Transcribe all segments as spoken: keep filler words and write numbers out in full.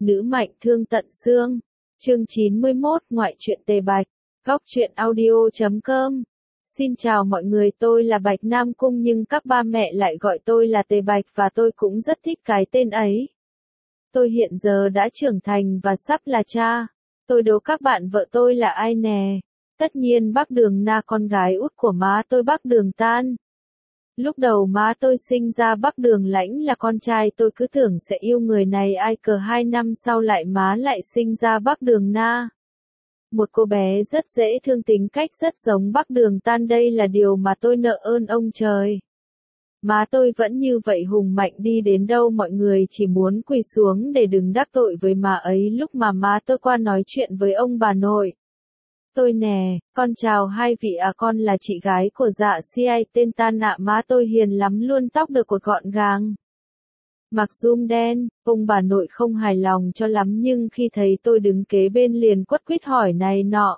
Nữ mạnh thương tận xương. Chương chín mươi mốt Ngoại truyện Tề Bạch. Góc truyện audio chấm com. Xin chào mọi người, tôi là Bạch Nam Cung nhưng các ba mẹ lại gọi tôi là Tề Bạch và tôi cũng rất thích cái tên ấy. Tôi hiện giờ đã trưởng thành và sắp là cha. Tôi đố các bạn vợ tôi là ai nè? Tất nhiên bác Đường Na, con gái út của má tôi bác Đường Tan. Lúc đầu má tôi sinh ra bác Đường Lãnh là con trai, tôi cứ tưởng sẽ yêu người này, ai cờ hai năm sau lại má lại sinh ra bác Đường Na. Một cô bé rất dễ thương, tính cách rất giống bác Đường Tan, đây là điều mà tôi nợ ơn ông trời. Má tôi vẫn như vậy hùng mạnh, đi đến đâu mọi người chỉ muốn quỳ xuống để đừng đắc tội với má ấy. Lúc mà má tôi qua nói chuyện với ông bà nội. Tôi nè, con chào hai vị à, con là chị gái của dạ si ai tên Tan ạ. Má tôi hiền lắm luôn, tóc được cột gọn gàng, mặc zoom đen. Ông bà nội không hài lòng cho lắm nhưng khi thấy tôi đứng kế bên liền quất quýt hỏi này nọ.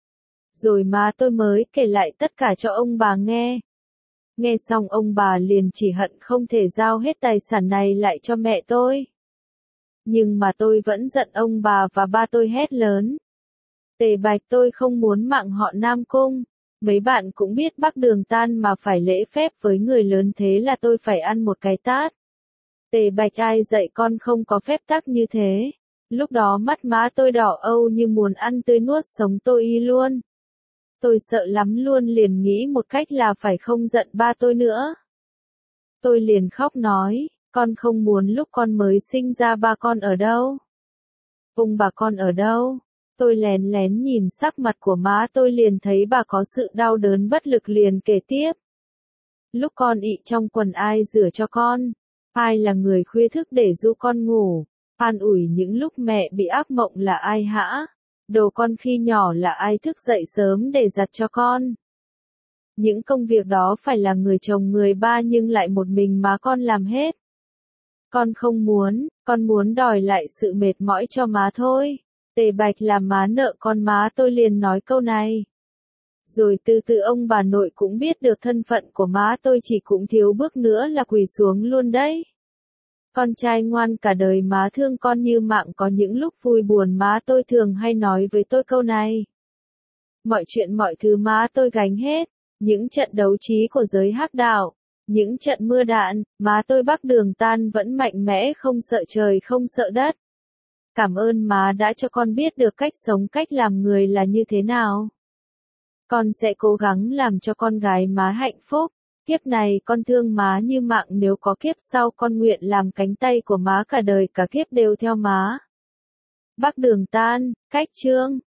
Rồi má tôi mới kể lại tất cả cho ông bà nghe. Nghe xong ông bà liền chỉ hận không thể giao hết tài sản này lại cho mẹ tôi. Nhưng mà tôi vẫn giận ông bà và ba tôi hét lớn. Tề Bạch, tôi không muốn mạng họ Nam Cung. Mấy bạn cũng biết bác Đường Tan mà phải lễ phép với người lớn, thế là tôi phải ăn một cái tát. Tề Bạch, ai dạy con không có phép tắc như thế? Lúc đó mắt má tôi đỏ âu như muốn ăn tươi nuốt sống tôi y luôn. Tôi sợ lắm luôn, liền nghĩ một cách là phải không giận ba tôi nữa. Tôi liền khóc nói, con không muốn lúc con mới sinh ra ba con ở đâu? Ông bà con ở đâu? Tôi lén lén nhìn sắc mặt của má tôi liền thấy bà có sự đau đớn bất lực, liền kể tiếp. Lúc con ị trong quần ai rửa cho con? Ai là người khuya thức để du con ngủ? An ủi những lúc mẹ bị ác mộng là ai hả? Đồ con khi nhỏ là ai thức dậy sớm để giặt cho con? Những công việc đó phải là người chồng người ba nhưng lại một mình má con làm hết. Con không muốn, con muốn đòi lại sự mệt mỏi cho má thôi. Tề Bạch là má nợ con, má tôi liền nói câu này. Rồi từ từ ông bà nội cũng biết được thân phận của má tôi, chỉ cũng thiếu bước nữa là quỳ xuống luôn đấy. Con trai ngoan cả đời má thương con như mạng, có những lúc vui buồn má tôi thường hay nói với tôi câu này. Mọi chuyện mọi thứ má tôi gánh hết, những trận đấu trí của giới hắc đạo, những trận mưa đạn, má tôi bác Đường Tan vẫn mạnh mẽ không sợ trời không sợ đất. Cảm ơn má đã cho con biết được cách sống, cách làm người là như thế nào. Con sẽ cố gắng làm cho con gái má hạnh phúc. Kiếp này con thương má như mạng, nếu có kiếp sau con nguyện làm cánh tay của má cả đời cả kiếp đều theo má. Bác Đường Tan, cách chương.